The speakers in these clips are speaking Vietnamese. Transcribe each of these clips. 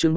chương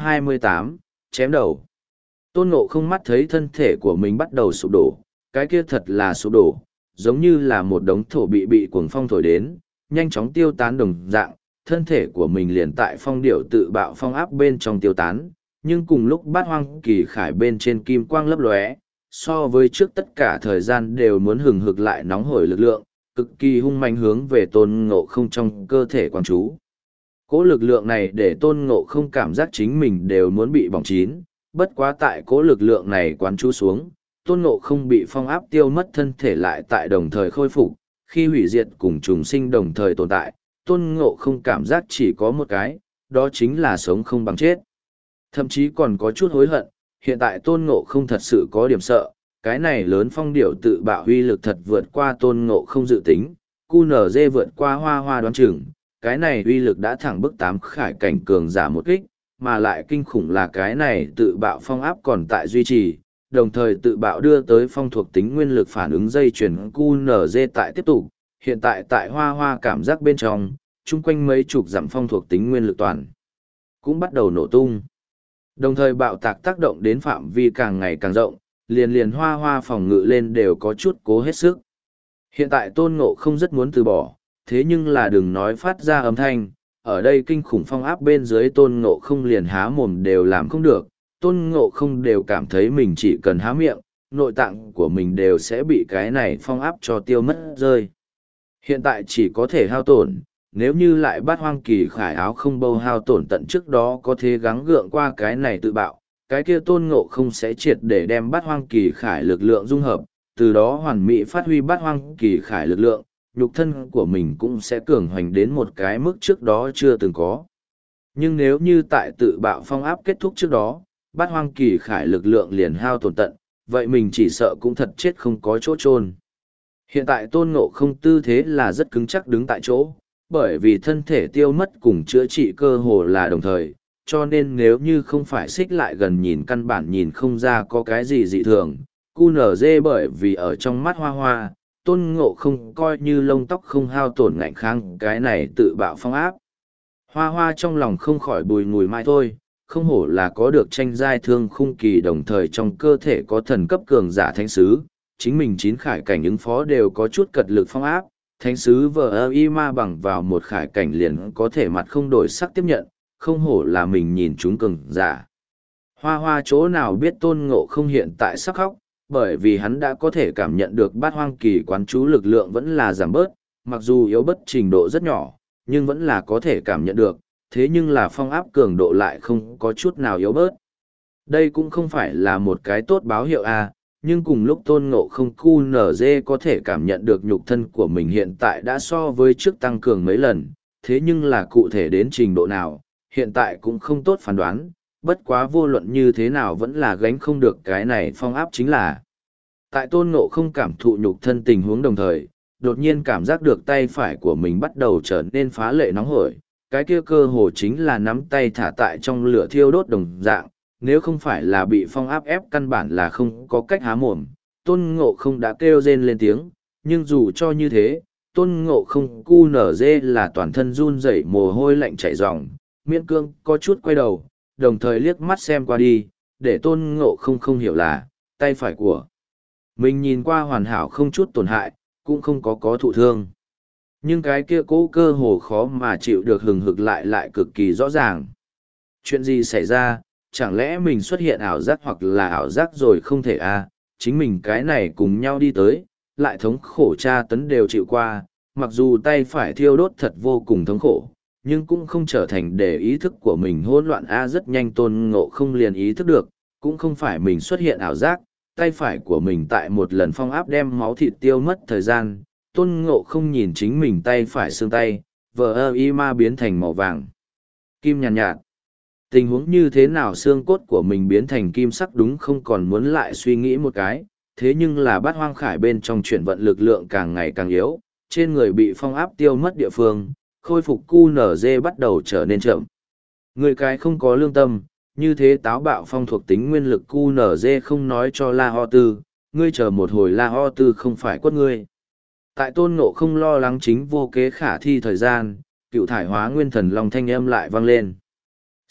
328, chém đầu. Tôn Ngộ không mắt thấy thân thể của mình bắt đầu sụp đổ, cái kia thật là sụp đổ, giống như là một đống thổ bị cuồng phong thổi đến, nhanh chóng tiêu tán đồng dạng, thân thể của mình liền tại phong điệu tự bạo phong áp bên trong tiêu tán, nhưng cùng lúc Bát Hoang Kỳ Khải bên trên kim quang lấp lóe, so với trước tất cả thời gian đều muốn hừng hực lại nóng hổi lực lượng, cực kỳ hung manh hướng về Tôn Ngộ không trong cơ thể quán chú. Cỗ lực lượng này để Tôn Ngộ không cảm giác chính mình đều muốn bị bỏng chín, bất quá tại cỗ lực lượng này quán chú xuống, Tôn Ngộ không bị phong áp tiêu mất thân thể lại tại đồng thời khôi phục, khi hủy diệt cùng trùng sinh đồng thời tồn tại, Tôn Ngộ không cảm giác chỉ có một cái, đó chính là sống không bằng chết. Thậm chí còn có chút hối hận, hiện tại Tôn Ngộ không thật sự có điểm sợ, cái này lớn phong điểu tự bạo huy lực thật vượt qua Tôn Ngộ không dự tính, QNZ vượt qua Hoa Hoa đoán chừng, cái này uy lực đã thẳng bức 8 khải cảnh cường giả một kích, mà lại kinh khủng là cái này tự bạo phong áp còn tại duy trì, đồng thời tự bạo đưa tới phong thuộc tính nguyên lực phản ứng dây chuyển QNZ tại tiếp tục, hiện tại tại Hoa Hoa cảm giác bên trong, chung quanh mấy chục dặm phong thuộc tính nguyên lực toàn cũng bắt đầu nổ tung. Đồng thời bạo tạc tác động đến phạm vi càng ngày càng rộng, liền Hoa Hoa phòng ngự lên đều có chút cố hết sức. Hiện tại Tôn Ngộ không rất muốn từ bỏ, thế nhưng là đừng nói phát ra âm thanh, ở đây kinh khủng phong áp bên dưới Tôn Ngộ không liền há mồm đều làm không được, Tôn Ngộ không đều cảm thấy mình chỉ cần há miệng, nội tạng của mình đều sẽ bị cái này phong áp cho tiêu mất rơi. Hiện tại chỉ có thể hao tổn, nếu như lại Bát Hoang Kỳ Khải áo không bâu hao tổn tận trước đó có thể gắng gượng qua cái này tự bạo, cái kia Tôn Ngộ không sẽ triệt để đem Bát Hoang Kỳ Khải lực lượng dung hợp, từ đó hoàn mỹ phát huy Bát Hoang Kỳ Khải lực lượng, nhục thân của mình cũng sẽ cường hoành đến một cái mức trước đó chưa từng có. Nhưng nếu như tại tự bạo phong áp kết thúc trước đó, Bát Hoang Kỳ Khải lực lượng liền hao tổn tận, vậy mình chỉ sợ cũng thật chết không có chỗ chôn. Hiện tại Tôn Ngộ không tư thế là rất cứng chắc đứng tại chỗ, bởi vì thân thể tiêu mất cùng chữa trị cơ hồ là đồng thời, cho nên nếu như không phải xích lại gần nhìn căn bản nhìn không ra có cái gì dị thường. QNZ bởi vì ở trong mắt Hoa Hoa, Tôn Ngộ không coi như lông tóc không hao tổn ngạnh kháng cái này tự bạo phong áp. Hoa Hoa trong lòng không khỏi bùi ngùi mai thôi, không hổ là có được tranh giai thương khung kỳ đồng thời trong cơ thể có thần cấp cường giả thánh sứ, chính mình 9 khải cảnh ứng phó đều có chút cật lực phong áp, thánh sứ vờ y ma bằng vào một khải cảnh liền có thể mặt không đổi sắc tiếp nhận, không hổ là mình nhìn chúng cường giả. Hoa Hoa chỗ nào biết Tôn Ngộ không hiện tại sắc khóc, bởi vì hắn đã có thể cảm nhận được Bát Hoang Kỳ quán chú lực lượng vẫn là giảm bớt, mặc dù yếu bất trình độ rất nhỏ, nhưng vẫn là có thể cảm nhận được, thế nhưng là phong áp cường độ lại không có chút nào yếu bớt. Đây cũng không phải là một cái tốt báo hiệu nhưng cùng lúc Tôn Ngộ không QNZ có thể cảm nhận được nhục thân của mình hiện tại đã so với trước tăng cường mấy lần, thế nhưng là cụ thể đến trình độ nào, hiện tại cũng không tốt phán đoán, bất quá vô luận như thế nào vẫn là gánh không được cái này phong áp chính là. Tại Tôn Ngộ không cảm thụ nhục thân tình huống đồng thời, đột nhiên cảm giác được tay phải của mình bắt đầu trở nên phá lệ nóng hổi, cái kia cơ hồ chính là nắm tay thả tại trong lửa thiêu đốt đồng dạng, nếu không phải là bị phong áp ép căn bản là không có cách há mồm, Tôn Ngộ không đã kêu rên lên tiếng, nhưng dù cho như thế, Tôn Ngộ không QNZ là toàn thân run rẩy mồ hôi lạnh chảy ròng, miễn cương có chút quay đầu, đồng thời liếc mắt xem qua đi, để Tôn Ngộ không hiểu là, tay phải của mình nhìn qua hoàn hảo không chút tổn hại, cũng không có thụ thương. Nhưng cái kia cố cơ hồ khó mà chịu được hừng hực lại cực kỳ rõ ràng. Chuyện gì xảy ra, chẳng lẽ mình xuất hiện ảo giác hoặc là ảo giác rồi không thể chính mình cái này cùng nhau đi tới, lại thống khổ tra tấn đều chịu qua, mặc dù tay phải thiêu đốt thật vô cùng thống khổ, nhưng cũng không trở thành để ý thức của mình hỗn loạn rất nhanh Tôn Ngộ không liền ý thức được, cũng không phải mình xuất hiện ảo giác, tay phải của mình tại một lần phong áp đem máu thịt tiêu mất thời gian, Tôn Ngộ không nhìn chính mình tay phải xương tay, vờ y ma biến thành màu vàng kim nhàn nhạt. Tình huống như thế nào xương cốt của mình biến thành kim sắc đúng không còn muốn lại suy nghĩ một cái, thế nhưng là Bát Hoang Khải bên trong chuyển vận lực lượng càng ngày càng yếu, trên người bị phong áp tiêu mất địa phương, khôi phục QNZ bắt đầu trở nên chậm. Người cái không có lương tâm, như thế táo bạo phong thuộc tính nguyên lực QNZ không nói cho La Ho Tư, ngươi chờ một hồi La Ho Tư không phải quất ngươi. Tại Tôn Ngộ không lo lắng chính vô kế khả thi thời gian, cựu thải hóa nguyên thần long thanh âm lại vang lên.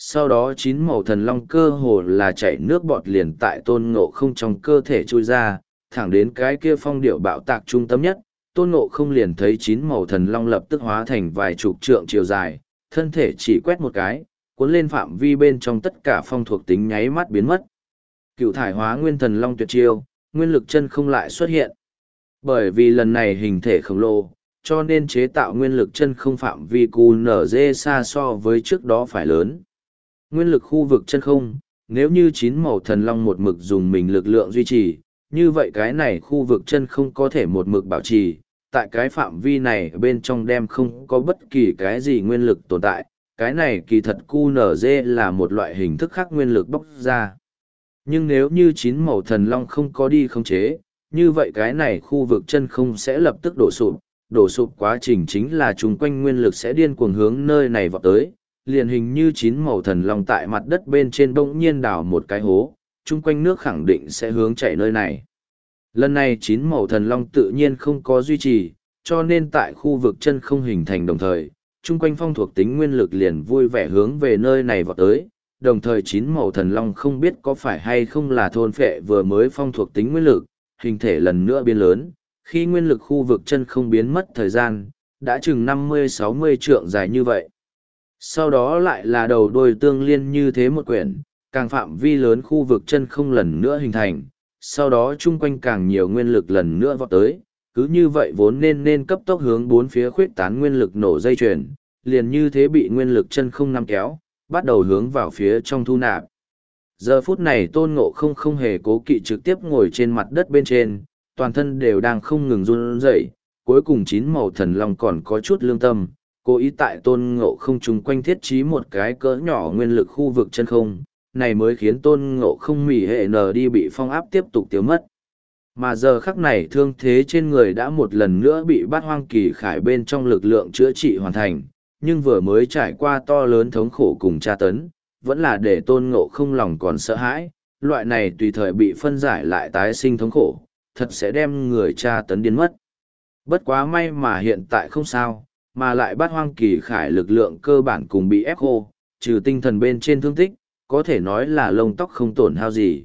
Sau đó chín màu thần long cơ hồ là chảy nước bọt liền tại tôn ngộ không trong cơ thể trôi ra, thẳng đến cái kia phong điệu bạo tạc trung tâm nhất, tôn ngộ không liền thấy chín màu thần long lập tức hóa thành vài chục trượng chiều dài, thân thể chỉ quét một cái, cuốn lên phạm vi bên trong tất cả phong thuộc tính nháy mắt biến mất. Cựu thải hóa nguyên thần long tuyệt chiêu, nguyên lực chân không lại xuất hiện. Bởi vì lần này hình thể khổng lồ, cho nên chế tạo nguyên lực chân không phạm vi QNZ xa so với trước đó phải lớn. Nguyên lực khu vực chân không, nếu như chín màu thần long một mực dùng mình lực lượng duy trì, như vậy cái này khu vực chân không có thể một mực bảo trì, tại cái phạm vi này bên trong đem không có bất kỳ cái gì nguyên lực tồn tại, cái này kỳ thật QNZ là một loại hình thức khác nguyên lực bóc ra. Nhưng nếu như chín màu thần long không có đi khống chế, như vậy cái này khu vực chân không sẽ lập tức đổ sụp quá trình chính là chung quanh nguyên lực sẽ điên cuồng hướng nơi này vọt tới, liền hình như chín màu thần long tại mặt đất bên trên bỗng nhiên đào một cái hố, chung quanh nước khẳng định sẽ hướng chảy nơi này. Lần này chín màu thần long tự nhiên không có duy trì, cho nên tại khu vực chân không hình thành đồng thời, chung quanh phong thuộc tính nguyên lực liền vui vẻ hướng về nơi này vọt tới, đồng thời chín màu thần long không biết có phải hay không là thôn phệ vừa mới phong thuộc tính nguyên lực, hình thể lần nữa biến lớn, khi nguyên lực khu vực chân không biến mất thời gian, đã chừng 50-60 trượng dài như vậy. Sau đó lại là đầu đôi tương liên như thế một quyển, càng phạm vi lớn khu vực chân không lần nữa hình thành, sau đó chung quanh càng nhiều nguyên lực lần nữa vọt tới, cứ như vậy vốn nên cấp tốc hướng bốn phía khuyết tán nguyên lực nổ dây chuyền, liền như thế bị nguyên lực chân không nắm kéo, bắt đầu hướng vào phía trong thu nạp. Giờ phút này Tôn Ngộ không hề cố kỵ trực tiếp ngồi trên mặt đất bên trên, toàn thân đều đang không ngừng run rẩy, cuối cùng chín màu thần long còn có chút lương tâm, cố ý tại Tôn Ngộ không chung quanh thiết trí một cái cỡ nhỏ nguyên lực khu vực chân không, này mới khiến Tôn Ngộ không mỉ hệ nờ đi bị phong áp tiếp tục tiêu mất. Mà giờ khắc này thương thế trên người đã một lần nữa bị Bát Hoang Kỳ Khải bên trong lực lượng chữa trị hoàn thành, nhưng vừa mới trải qua to lớn thống khổ cùng tra tấn, vẫn là để Tôn Ngộ không lòng còn sợ hãi, loại này tùy thời bị phân giải lại tái sinh thống khổ, thật sẽ đem người tra tấn điên mất. Bất quá may mà hiện tại không sao, mà lại Bát Hoang Kỳ Khải lực lượng cơ bản cùng bị ép khô, trừ tinh thần bên trên thương tích, có thể nói là lông tóc không tổn hao gì.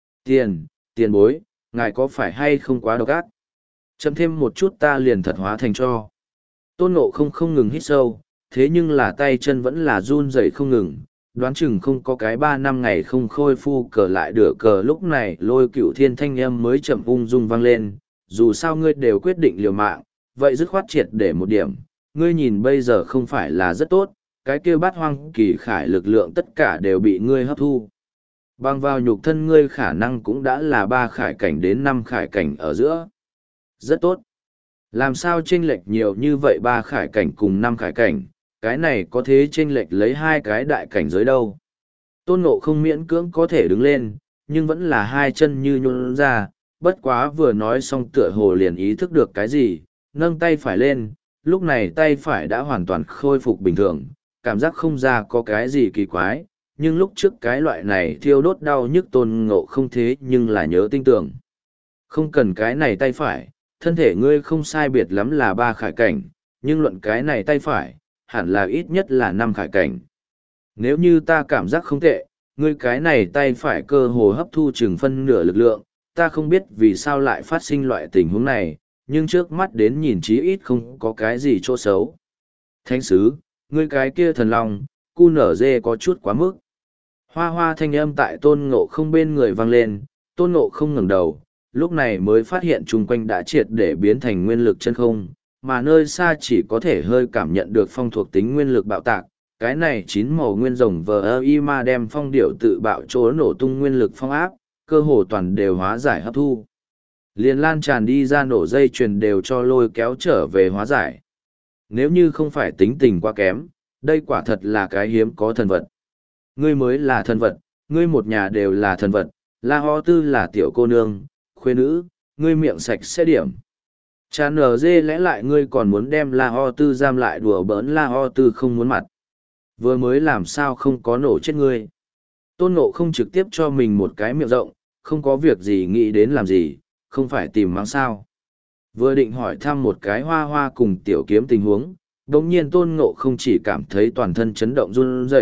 Tiền bối, ngài có phải hay không quá độc ác? Chậm thêm một chút ta liền thật hóa thành cho. Tôn Ngộ không ngừng hít sâu, thế nhưng là tay chân vẫn là run rẩy không ngừng, đoán chừng không có cái 3 năm ngày không khôi phu cờ lại đửa cờ lúc này Lôi Cựu Thiên thanh âm mới chậm ung dung vang lên, dù sao ngươi đều quyết định liều mạng, vậy dứt khoát triệt để một điểm, ngươi nhìn bây giờ không phải là rất tốt, cái kia Bát Hoang Kỳ Khải lực lượng tất cả đều bị ngươi hấp thu. Bằng vào nhục thân ngươi khả năng cũng đã là 3 khải cảnh đến 5 khải cảnh ở giữa. Rất tốt. Làm sao chênh lệch nhiều như vậy 3 khải cảnh cùng 5 khải cảnh, cái này có thế chênh lệch lấy 2 cái đại cảnh giới đâu. Tôn Ngộ không miễn cưỡng có thể đứng lên, nhưng vẫn là 2 chân như nhún ra, bất quá vừa nói xong tựa hồ liền ý thức được cái gì, nâng tay phải lên, lúc này tay phải đã hoàn toàn khôi phục bình thường, cảm giác không ra có cái gì kỳ quái, nhưng lúc trước cái loại này thiêu đốt đau nhức Tôn Ngộ không thế nhưng là nhớ tinh tưởng. Không cần cái này tay phải, thân thể ngươi không sai biệt lắm là 3 khải cảnh, nhưng luận cái này tay phải, hẳn là ít nhất là 5 khải cảnh. Nếu như ta cảm giác không tệ, ngươi cái này tay phải cơ hồ hấp thu chừng phân nửa lực lượng, ta không biết vì sao lại phát sinh loại tình huống này, nhưng trước mắt đến nhìn chí ít không có cái gì chỗ xấu. Thánh sứ, ngươi cái kia thần long, cu nở dê có chút quá mức. Hoa hoa thanh âm tại Tôn Ngộ không bên người vang lên, Tôn Ngộ không ngẩng đầu, lúc này mới phát hiện chung quanh đã triệt để biến thành nguyên lực chân không, mà nơi xa chỉ có thể hơi cảm nhận được phong thuộc tính nguyên lực bạo tạc. Cái này 9 màu nguyên rồng VIMA đem phong điệu tự bạo chỗ nổ tung nguyên lực phong áp, cơ hồ toàn đều hóa giải hấp thu. Liền lan tràn đi ra nổ dây chuyền đều cho lôi kéo trở về hóa giải. Nếu như không phải tính tình quá kém, đây quả thật là cái hiếm có thần vật. Ngươi mới là thần vật, ngươi một nhà đều là thần vật, La Ho Tư là tiểu cô nương, khuê nữ, ngươi miệng sạch sẽ điểm. Chán ở dê lẽ lại ngươi còn muốn đem La Ho Tư giam lại đùa bỡn La Ho Tư không muốn mặt. Vừa mới làm sao không có nổ chết ngươi. Tôn Ngộ không trực tiếp cho mình một cái miệng rộng, không có việc gì nghĩ đến làm gì, không phải tìm mắng sao. Vừa định hỏi thăm một cái hoa hoa cùng tiểu kiếm tình huống, đồng nhiên Tôn Ngộ không chỉ cảm thấy toàn thân chấn động run rẩy,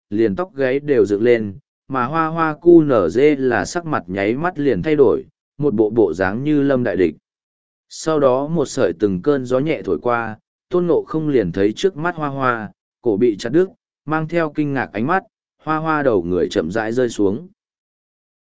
liền tóc gáy đều dựng lên, mà hoa hoa cu nở dê là sắc mặt nháy mắt liền thay đổi, một bộ bộ dáng như lâm đại địch. Sau đó một sợi từng cơn gió nhẹ thổi qua, Tôn Ngộ không liền thấy trước mắt hoa hoa, cổ bị chặt đứt, mang theo kinh ngạc ánh mắt, hoa hoa đầu người chậm rãi rơi xuống.